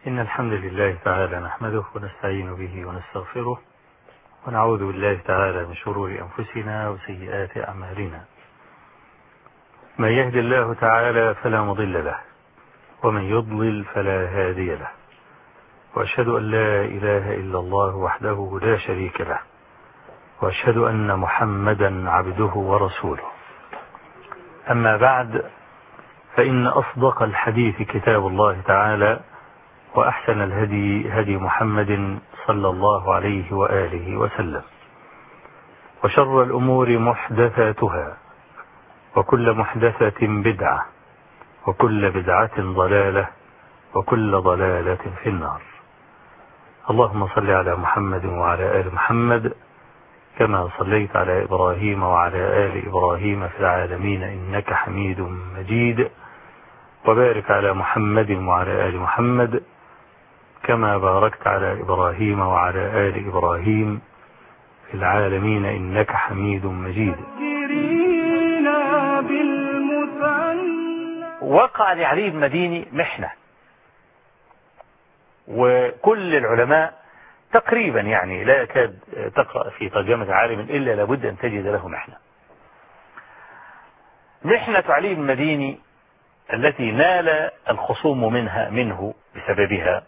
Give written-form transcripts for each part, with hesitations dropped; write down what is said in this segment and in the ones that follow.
إن الحمد لله تعالى نحمده ونستعين به ونستغفره ونعوذ بالله تعالى من شرور أنفسنا وسيئات أعمالنا. من يهد الله تعالى فلا مضل له ومن يضلل فلا هادي له، وأشهد أن لا إله إلا الله وحده لا شريك له، وأشهد أن محمدا عبده ورسوله. أما بعد، فإن أصدق الحديث كتاب الله تعالى، وأحسن الهدي هدي محمد صلى الله عليه وآله وسلم، وشر الأمور محدثاتها، وكل محدثة بدعة، وكل بدعة ضلالة، وكل ضلالة في النار. اللهم صل على محمد وعلى آل محمد كما صليت على إبراهيم وعلى آل إبراهيم في العالمين إنك حميد مجيد، وبارك على محمد وعلى آل محمد كما باركت على إبراهيم وعلى آل إبراهيم في العالمين إنك حميد مجيد. وقع لعلي بن المديني محنة، وكل العلماء تقريبا يعني لا يكاد تقرأ في ترجمة عالم إلا لابد أن تجد له محنة. محنة علي بن المديني التي نال الخصوم منه بسببها،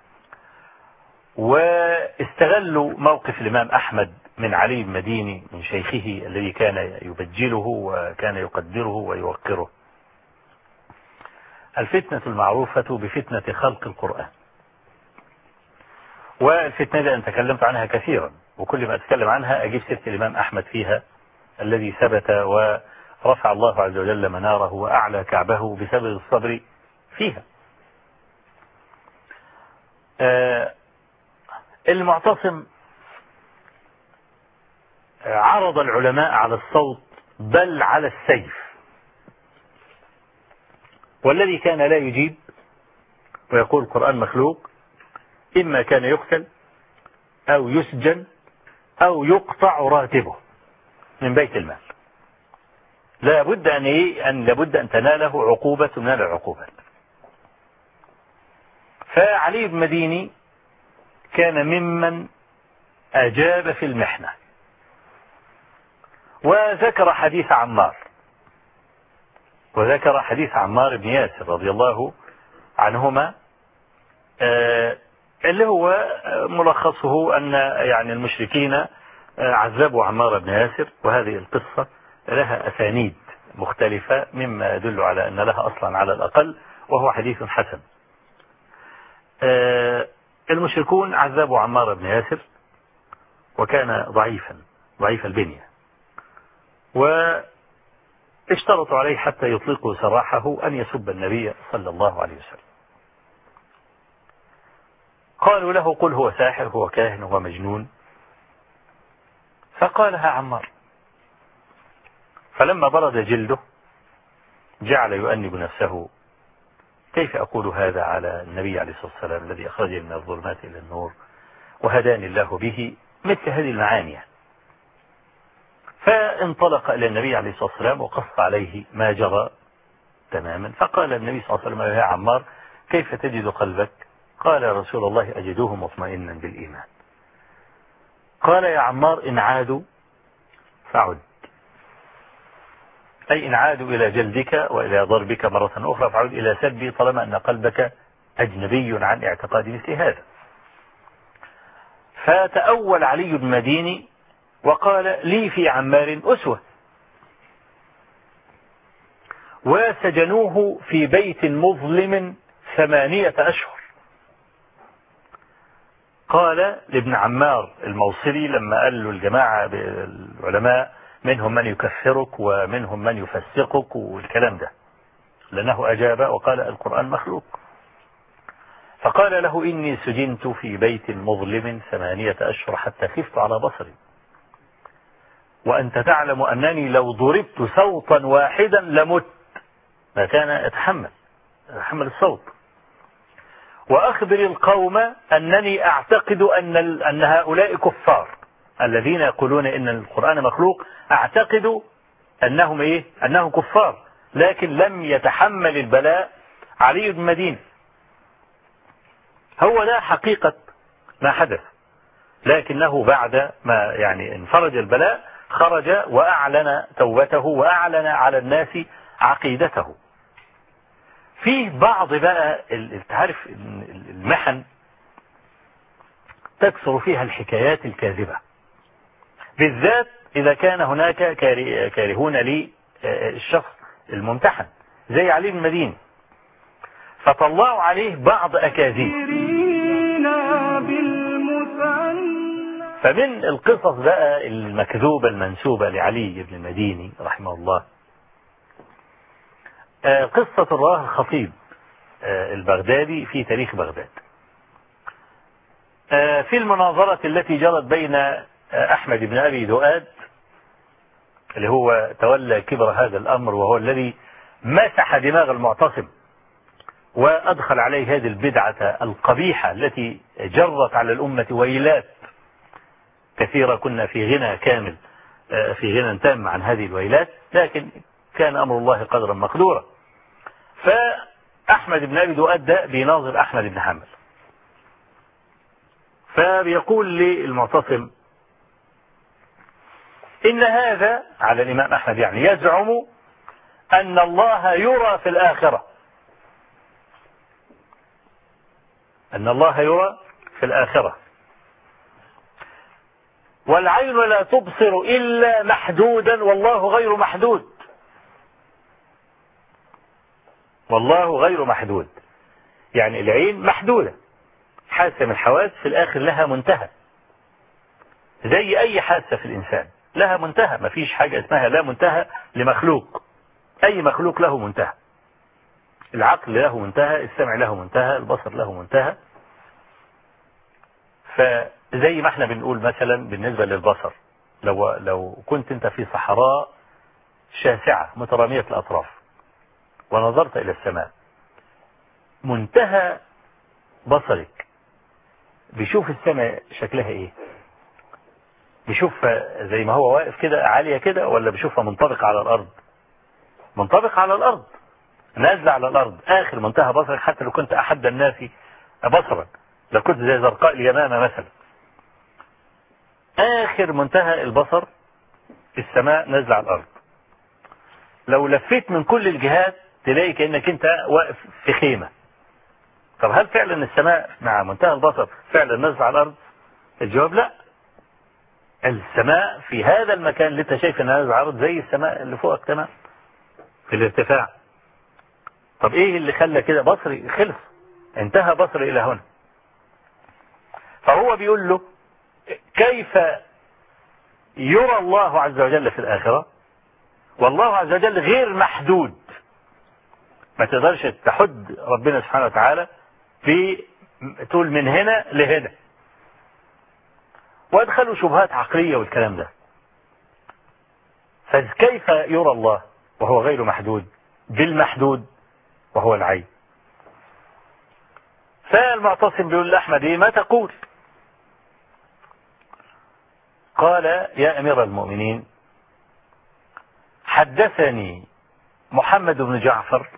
واستغلوا موقف الإمام أحمد من علي بن المديني من شيخه الذي كان يبجله وكان يقدره ويوقره. الفتنة المعروفة بفتنة خلق القرآن، والفتنة دي أنا تكلمت عنها كثيرا، وكل ما أتكلم عنها أجيب سيرة الإمام أحمد فيها الذي ثبت ورفع الله عز وجل مناره وأعلى كعبه بسبب الصبر فيها. المعتصم عرض العلماء على الصوت بل على السيف، والذي كان لا يجيب ويقول القرآن مخلوق إما كان يقتل أو يسجن أو يقطع راتبه من بيت المال. لابد أن تناله عقوبة من العقوبات. فعلي بن المديني كان ممن أجاب في المحنة، وذكر حديث عمار بن ياسر رضي الله عنهما، اللي هو ملخصه أن يعني المشركين عذبوا عمار بن ياسر، وهذه القصة لها أسانيد مختلفة مما يدل على أن لها أصلا على الأقل، وهو حديث حسن. المشركون عذبوا عمار بن ياسر، وكان ضعيف البنية، واشترطوا عليه حتى يطلقوا سراحه أن يسب النبي صلى الله عليه وسلم. قالوا له قل هو ساحر، هو كاهن، هو مجنون، فقالها عمار. فلما برد جلده جعل يؤنب نفسه، كيف أقول هذا على النبي عليه الصلاة والسلام الذي أخرجني من الظلمات إلى النور وهداني الله به، مثل هذه المعاني. فانطلق إلى النبي عليه الصلاة والسلام وقص عليه ما جرى تماما. فقال النبي صلى الله عليه وسلم يا عمار كيف تجد قلبك؟ قال يا رسول الله أجده مطمئنا بالإيمان. قال يا عمار إن عادوا فعد، أي إن عادوا إلى جلدك وإلى ضربك مرة أخرى فعد إلى سبي، طالما أن قلبك أجنبي عن اعتقاد مثل هذا. فتأول علي بن المديني وقال لي في عمار أسوة، وسجنوه في بيت مظلم 8 أشهر. قال لابن عمار الموصلي لما قال له الجماعة العلماء منهم من يكفرك ومنهم من يفسقك والكلام ده، لأنه أجاب وقال القرآن مخلوق. فقال له إني سجنت في بيت مظلم 8 أشهر حتى خفت على بصري، وأنت تعلم أنني لو ضربت صوتا واحدا لمت، ما كان أتحمل الصوت. وأخبر القوم أنني أعتقد أن هؤلاء كفار الذين يقولون إن القرآن مخلوق، أعتقد أنهم كفار، لكن لم يتحمل البلاء علي بن المديني. هو ده حقيقة ما حدث، لكنه بعد ما يعني انفرج البلاء خرج وأعلن توبته وأعلن على الناس عقيدته. فيه بعض بقى تعرف المحن تكثر فيها الحكايات الكاذبة، بالذات إذا كان هناك كارهون للشخص الممتحن زي علي بن المديني، فطلعوا عليه بعض أكاذيب. فمن القصص بقى المكذوبة المنسوبة لعلي بن المديني رحمه الله قصة رواه الخطيب البغدادي في تاريخ بغداد في المناظرة التي جرت بين أحمد بن أبي دؤاد اللي هو تولى كبر هذا الأمر وهو الذي مسح دماغ المعتصم وأدخل عليه هذه البدعة القبيحة التي جرت على الأمة ويلات كثيرة. كنا في غنى كامل، في غنى تام عن هذه الويلات، لكن كان أمر الله قدرا مقدورا. فأحمد بن أبي دؤاد ده بيناظر أحمد بن حنبل، فبيقول للمعتصم إن هذا على الإمام أحمد يعني يزعم أن الله يرى في الآخرة، أن الله يرى في الآخرة، والعين لا تبصر إلا محدودا والله غير محدود، والله غير محدود، يعني العين محدودة، حاسة من الحواس في الآخر لها منتهى، زي أي حاسة في الإنسان لها منتهى، ما فيش حاجة اسمها لا منتهى لمخلوق، أي مخلوق له منتهى، العقل له منتهى، السمع له منتهى، البصر له منتهى. فزي ما احنا بنقول مثلا بالنسبة للبصر، لو كنت انت في صحراء شاسعة مترامية الأطراف ونظرت إلى السماء، منتهى بصرك بيشوف السماء شكلها ايه؟ بيشوفها زي ما هو واقف كده عالية كده، ولا بيشوفها منطبقة على الأرض؟ منطبقة على الأرض، نازلة على الأرض. آخر منتهى بصرك حتى لو كنت أحد الناس بصرا، لو كنت زي زرقاء اليمامة مثلا، آخر منتهى البصر السماء نازلة على الأرض. لو لفيت من كل الجهات تلاقي كأنك أنت واقف في خيمة. طب هل فعلا السماء مع منتهى البصر فعلا نازلة على الأرض؟ الجواب لا. السماء في هذا المكان اللي انت شايف انها نازلة على الأرض زي السماء اللي فوقك تمام في الارتفاع. طب ايه اللي خلى كده؟ بصري خلص، انتهى بصري الى هنا. فهو بيقول له كيف يرى الله عز وجل في الآخرة والله عز وجل غير محدود، ما تقدرش تحد ربنا سبحانه وتعالى في تقول من هنا لهنا، وادخلوا شبهات عقلية والكلام ده. فكيف يرى الله وهو غير محدود بالمحدود وهو العين؟ فالمعتصم بيقول لأحمد ايه ما تقول؟ قال يا أمير المؤمنين حدثني محمد بن جعفر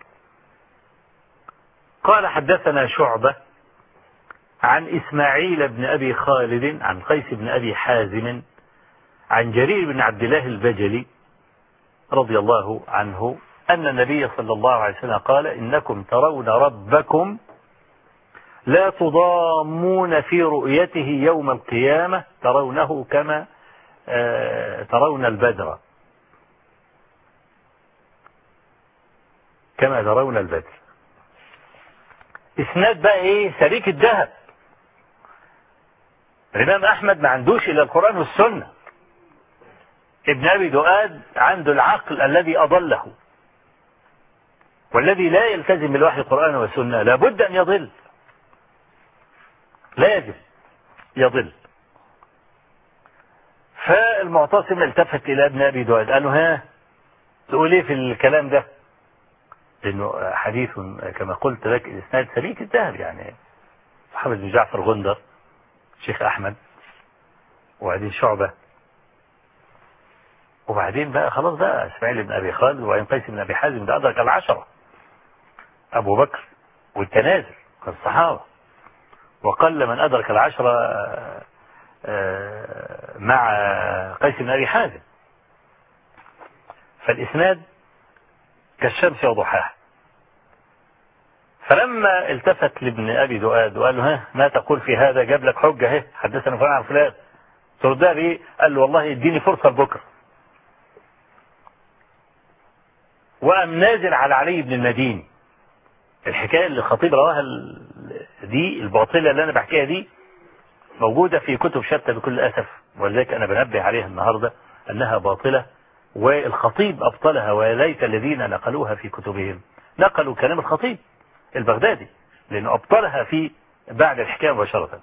قال حدثنا شعبة عن إسماعيل بن أبي خالد عن قيس بن أبي حازم عن جرير بن عبد الله البجلي رضي الله عنه أن النبي صلى الله عليه وسلم قال إنكم ترون ربكم لا تضامون في رؤيته يوم القيامة ترونه كما ترون البدر، كما ترون البدر. اسناد بقى ايه؟ سريك الذهب. الإمام أحمد ما عندوش إلا القرآن والسنة، ابن أبي دؤاد عنده العقل الذي أضله، والذي لا يلتزم بالوحي القرآن والسنة لابد أن يضل، لازم يضل. فالمعتصم التفت إلى ابن أبي دؤاد قال له ها تقول ايه في الكلام ده؟ لأنه حديث كما قلت لك الإسناد سريك الذهب، يعني محمد بن جعفر غندر شيخ أحمد، وبعدين شعبة، وبعدين بقى خلاص بقى إسماعيل بن أبي خالد، وبعدين قيس بن أبي حازم، ده أدرك العشرة، أبو بكر والتنازل الصحابة. وقل من أدرك العشرة مع قيس بن أبي حازم. فالإسناد كالشمس وضحاها. فلما التفت لابن أبي دؤاد وقال له ها ما تقول في هذا؟ جاب لك حجة اهي، حدثنا فلان عن فلان، تردها بإيه؟ قال له والله اديني فرصة لبكرة. وقام نازل على علي بن المديني. الحكاية اللي الخطيب رواها دي الباطلة اللي أنا بحكيها دي موجودة في كتب شتى بكل أسف، ولذلك أنا بنبه عليها النهاردة أنها باطلة، والخطيب أبطلها، وليس الذين نقلوها في كتبهم نقلوا كلام الخطيب البغدادي، لأنه أبطلها في بعد الحكاية مباشرة.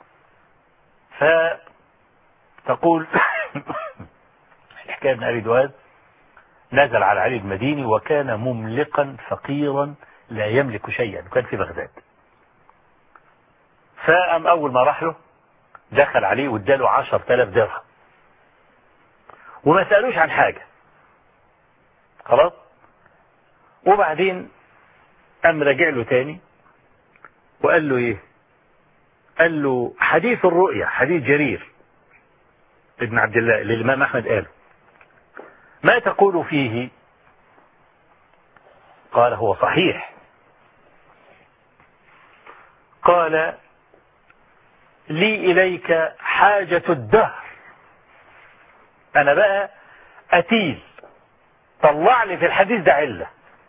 فتقول الحكاية ابن أبي دواد نزل على علي المديني وكان مملقا فقيرا لا يملك شيئا، وكان في بغداد. فقام أول ما راح له دخل عليه واداله 10,000 درهم وما سألوش عن حاجة خلاص. وبعدين قام راجع له تاني وقال له ايه؟ قال له حديث الرؤيا، حديث جرير ابن عبد الله اللي الإمام أحمد قاله، ما تقول فيه؟ قال هو صحيح. قال لي إليك حاجة الدهر، أنا بقى أتيل، طلع لي في الحديث ده علة.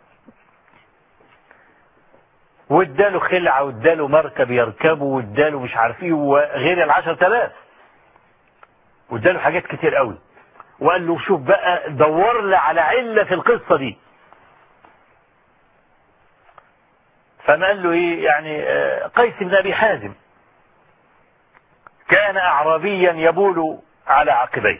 واداله خلعة واداله مركب يركبه واداله مش عارف ايه وغير 10,000، واداله حاجات كتير قوي، وقال له شوف بقى دور لي على علة في القصة دي. فما قال له ايه يعني؟ قيس بن أبي حازم كان أعرابيا يبول على عقبيه،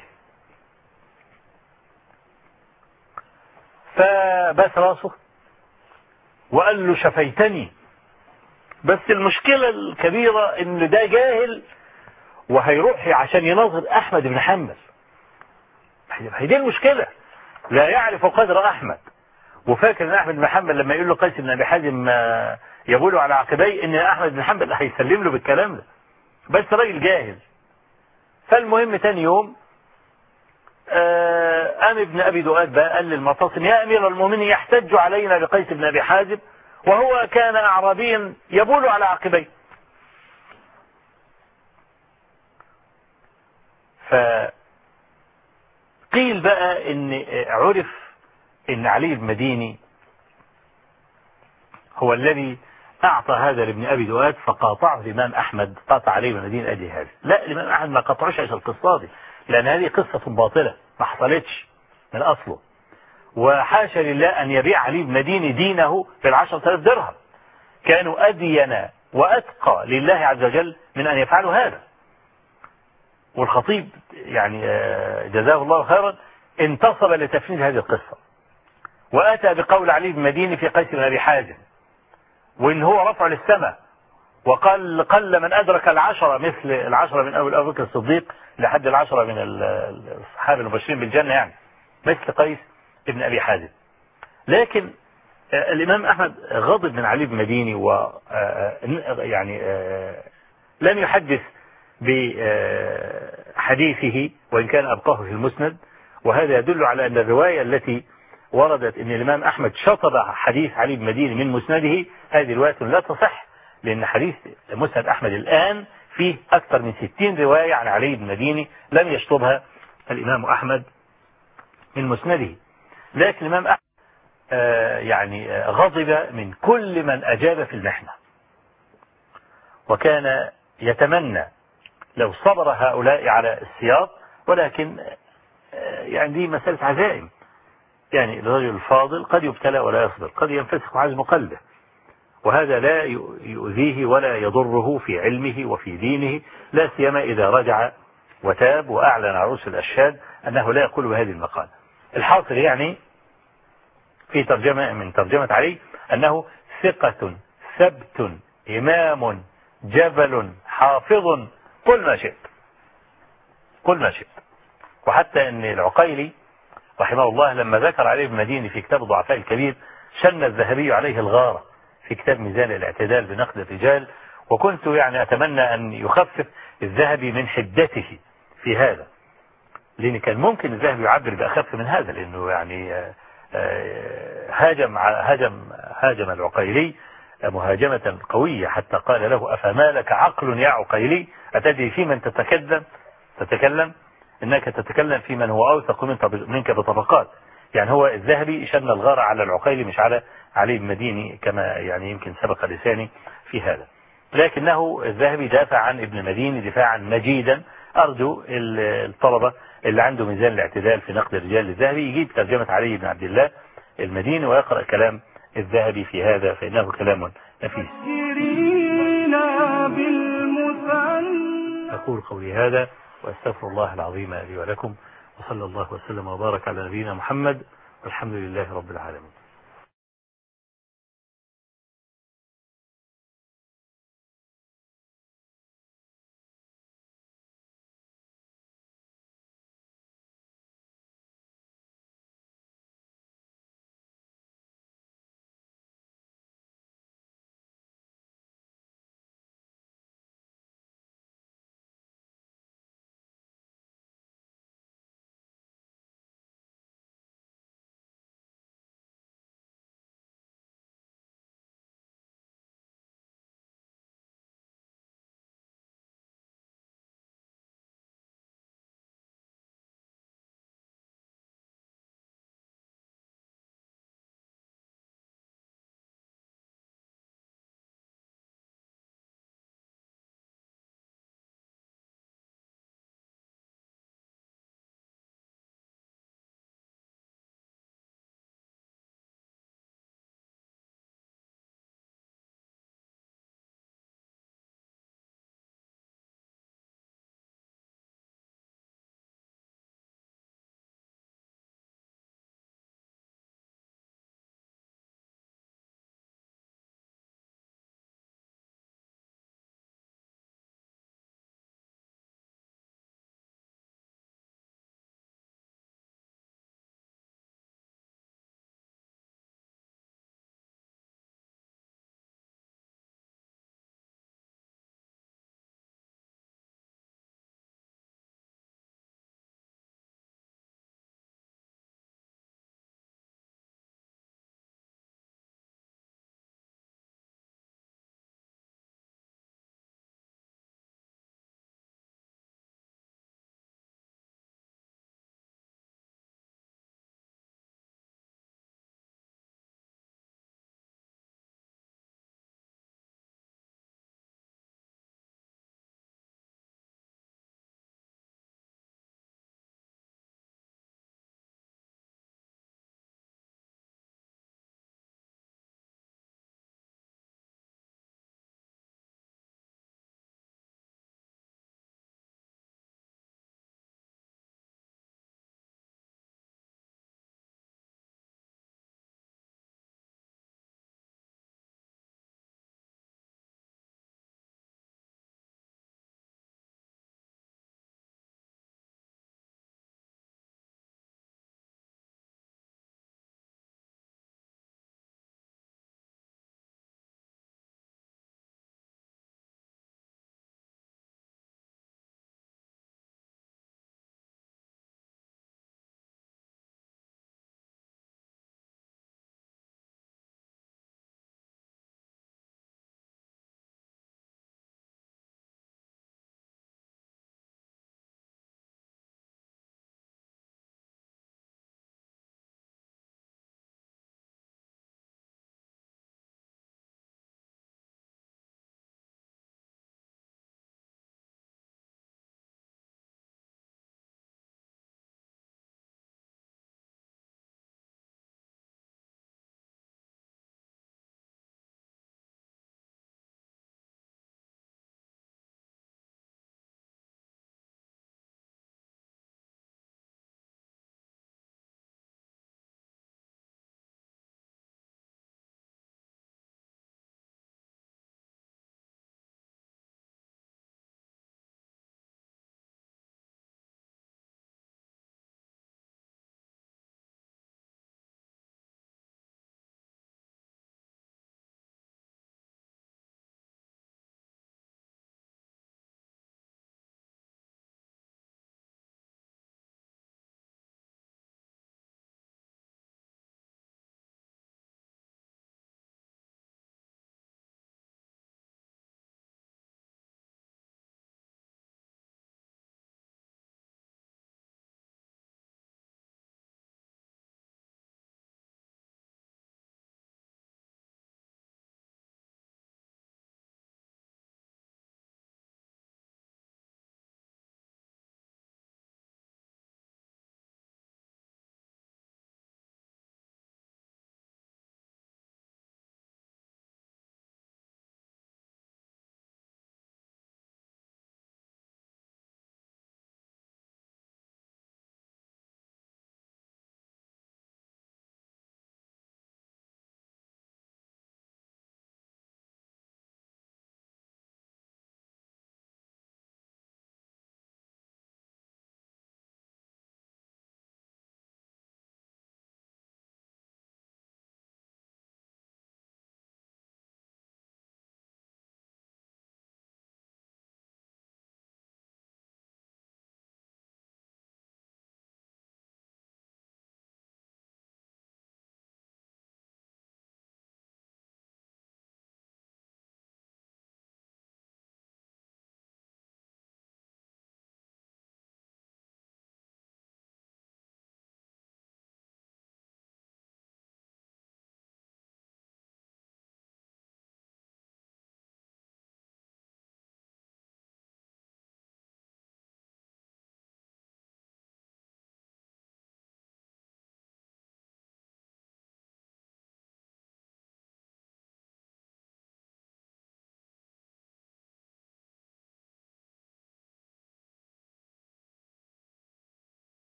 فبس راسه وقال له شفيتني. بس المشكلة الكبيرة ان ده جاهل وهيروح عشان يناظر أحمد بن حنبل، هي دي المشكلة، لا يعرف قدر أحمد، وفاكر ان أحمد بن حنبل لما يقول له قيس بن أبي حازم يبول على عقبيه ان أحمد بن حنبل هيسلم له بالكلام ده، بس راجل جاهل. فالمهم تاني يوم قام ابن أبي دؤاد بقى قال للمعتصم يا أمير المؤمنين يحتج علينا بقيس بن أبي حازم وهو كان أعرابيا يبول على عقبيه. فقيل بقى ان عرف ان علي المديني هو الذي أعطى هذا لابن أبي دؤاد، فقاطعه الإمام أحمد، قاطع عليه بن المديني أدي هذا. لا، الإمام أحمد ما قطعوش عشان القصة دي، لأن هذه قصة باطلة ما حصلتش من أصله، وحاشا لله أن يبيع علي بن المديني دينه ب10,000 درهم، كانوا أدين وأتقى لله عز وجل من أن يفعلوا هذا. والخطيب يعني جزاه الله خيرا انتصب لتفنيد هذه القصة، وأتى بقول علي بن المديني في قيس بن أبي حازم، وإن هو رفع للسماء، وقال قل من أدرك 10 مثل 10 من أبو بكر الصديق لحد 10 من الصحابة المبشرين بالجنة، يعني مثل قيس بن أبي حازم. لكن الإمام أحمد غضب من علي بن المديني، و يعني لم يحدث بحديثه وإن كان أبقاه في المسند، وهذا يدل على أن الرواية التي وردت أن الإمام أحمد شطب حديث علي بن المديني من مسنده هذه رواية لا تصح، لأن حديث مسند أحمد الآن فيه أكثر من 60 رواية عن علي بن المديني لم يشطبها الإمام أحمد من مسنده. لكن الإمام أحمد يعني غضب من كل من أجاب في المحنة، وكان يتمنى لو صبر هؤلاء على السياق، ولكن يعني دي مسألة عزائم، يعني الرجل الفاضل قد يبتلى ولا يصبر، قد ينفسخ عزم قلبه، وهذا لا يؤذيه ولا يضره في علمه وفي دينه، لا سيما إذا رجع وتاب وأعلن عروس الأشهاد أنه لا يقول بهذه المقالة. الحاصل يعني في ترجمة من ترجمة علي أنه ثقة ثبت إمام جبل حافظ، قل ما شئت، قل ما شئت. وحتى أن العقيلي رحمه الله لما ذكر عليه بن المديني في كتاب الضعفاء الكبير شن الذهبي عليه الغارة في كتاب ميزان الاعتدال بنقد الرجال، وكنت يعني أتمنى أن يخفف الذهبي من حدته في هذا، لأن كان ممكن الذهبي يعبر بأخف من هذا، لأنه يعني هاجم العقيلي مهاجمة قوية حتى قال له أفما لك عقل يا عقيلي أتدري في من تتكلم إنك تتكلم في من هو أوثق منك بطبقات. يعني هو الذهبي شن الغارة على العقيلي مش على علي المديني كما يعني يمكن سبق لساني في هذا، لكنه الذهبي دافع عن ابن المديني دفاعا مجيدا. أرجو الطلبة اللي عنده ميزان الاعتدال في نقد الرجال الذهبي يجيب ترجمة علي بن عبد الله المديني ويقرأ كلام الذهبي في هذا، فإنه كلام نفيس. أقول قولي هذا وأستغفر الله العظيم لي ولكم، وصلى الله وسلم وبارك على نبينا محمد والحمد لله رب العالمين.